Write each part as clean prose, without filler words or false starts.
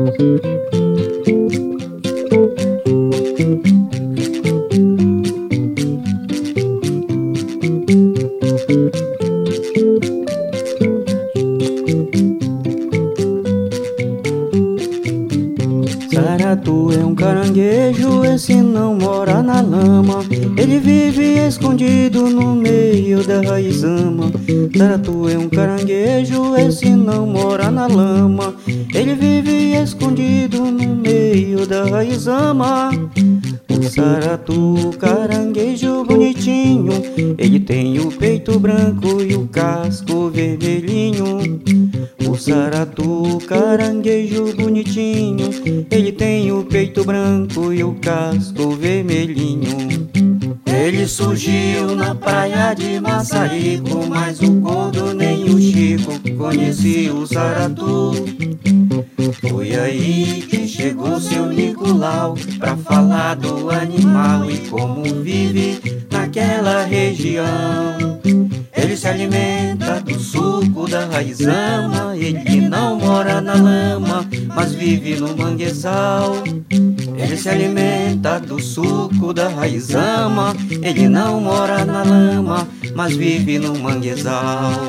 Saratu é um caranguejo, esse não mora na lama. Ele vive escondido no meio da raizama. Saratu é um caranguejo, esse não mora na lama. Ele vive escondido no meio da raizama. O saratu, caranguejo bonitinho, ele tem o peito branco e o casco vermelhinho. O saratu, caranguejo bonitinho, ele tem o peito branco e o casco vermelhinho. Ele surgiu na praia de Massarico, mas o Gordo nem o Chico conhecia o saratu. Foi aí que chegou seu Nicolau pra falar do animal e como vive naquela região. Ele se alimenta do suco da raizama, ele não mora na lama, mas vive no manguezal. Ele se alimenta do suco da raizama, ele não mora na lama, mas vive no manguezal.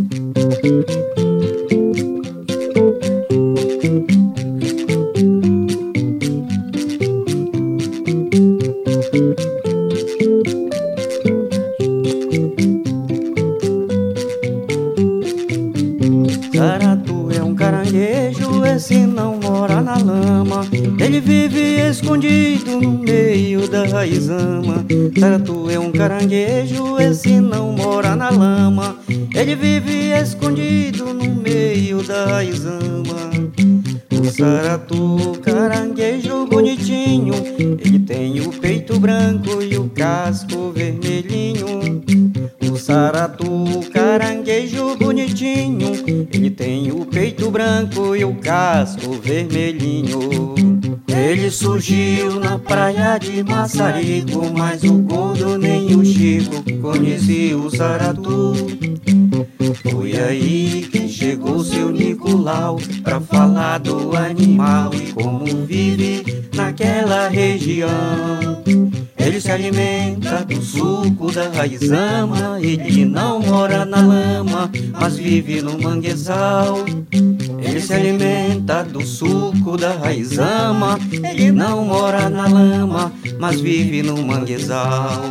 Saratu é um caranguejo, esse não mora na lama. Ele vive escondido no meio da raizama. Saratu é um caranguejo, esse não mora na lama. Ele vive escondido no meio da raizama. O saratu, caranguejo bonitinho, ele tem o peito branco e o casco vermelhinho. O saratu, caranguejo bonitinho, ele tem o peito branco e o casco vermelhinho. Ele surgiu na praia de Massarico, mas o Gordo nem o Chico conhecia o saratu. Foi aí que chegou seu Nicolau pra falar do animal e como vive naquela região. Ele se alimenta do suco da raizama, ele não mora na lama, mas vive no manguezal. Ele se alimenta do suco da raizama, ele não mora na lama, mas vive no manguezal.